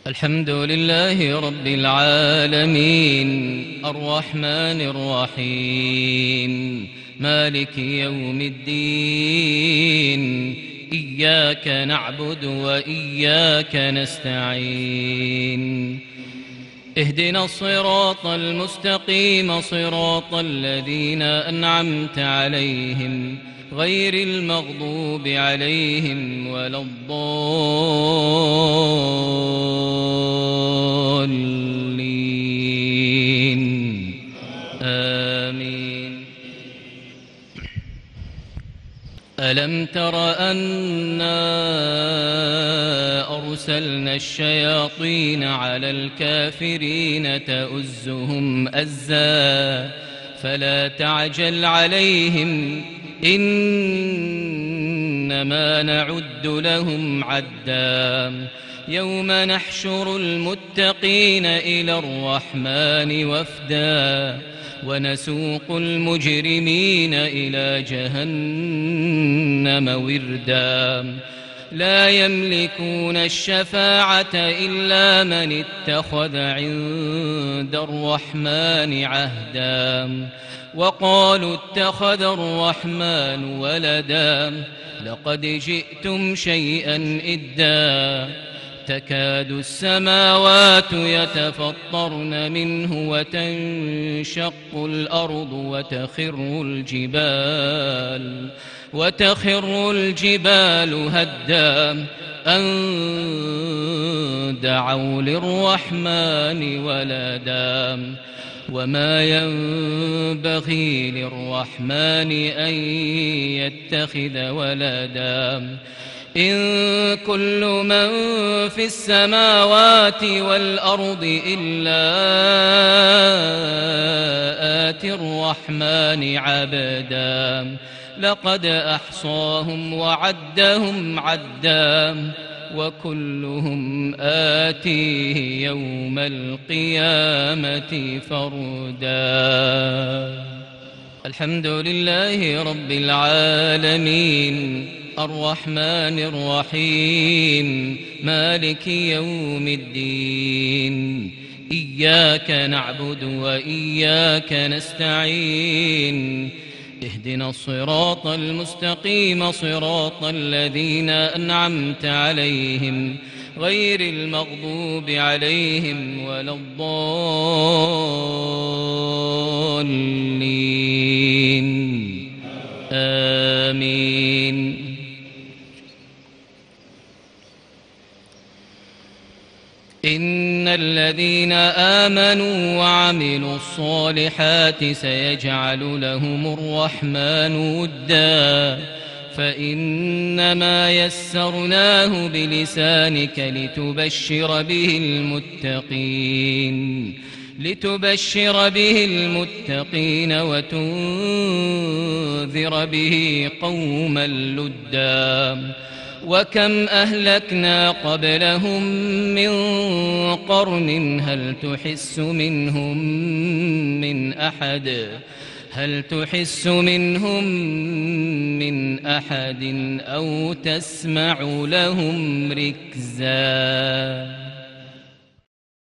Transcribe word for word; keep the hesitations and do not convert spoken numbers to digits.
الحمد لله رب العالمين الرحمن الرحيم مالك يوم الدين إياك نعبد وإياك نستعين اهدنا الصراط المستقيم صراط الذين أنعمت عليهم غير المغضوب عليهم ولا الضالين آمين. ألم تر أنا أرسلنا الشياطين على الكافرين تؤزهم أزا فلا تعجل عليهم إنما نعد لهم عدا يوم نحشر المتقين إلى الرحمن وفدا ونسوق المجرمين إلى جهنم وردا لا يملكون الشفاعة إلا من اتخذ عند الرحمن عهدا وقالوا اتخذ الرحمن ولدا لقد جئتم شيئا إدا تكاد السماوات يتفطرن منه وتنشق الأرض وتخر الجبال وتخر الجبال هدا أن دعوا للرحمن ولدا وما ينبغي للرحمن أن يتخذ ولدا إن كل من في السماوات والأرض إلا آتي الرحمن عبدا لقد أحصاهم وعدهم عدا وكلهم آتيه يوم القيامة فردا. الحمد لله رب العالمين الرحمن الرحيم مالك يوم الدين إياك نعبد وإياك نستعين اهدنا الصراط المستقيم صراط الذين أنعمت عليهم غير المغضوب عليهم ولا الضالين آمين. إن الذين آمنوا وعملوا الصالحات سيجعل لهم الرحمن ودا فإنما يسرناه بلسانك لتبشر به المتقين لتبشر به المتقين وتنذر به قوما لدا وكم أهلكنا قبلهم من قرن هل تحس منهم من أحد هل تحس منهم من أحد أو تسمع لهم ركزا.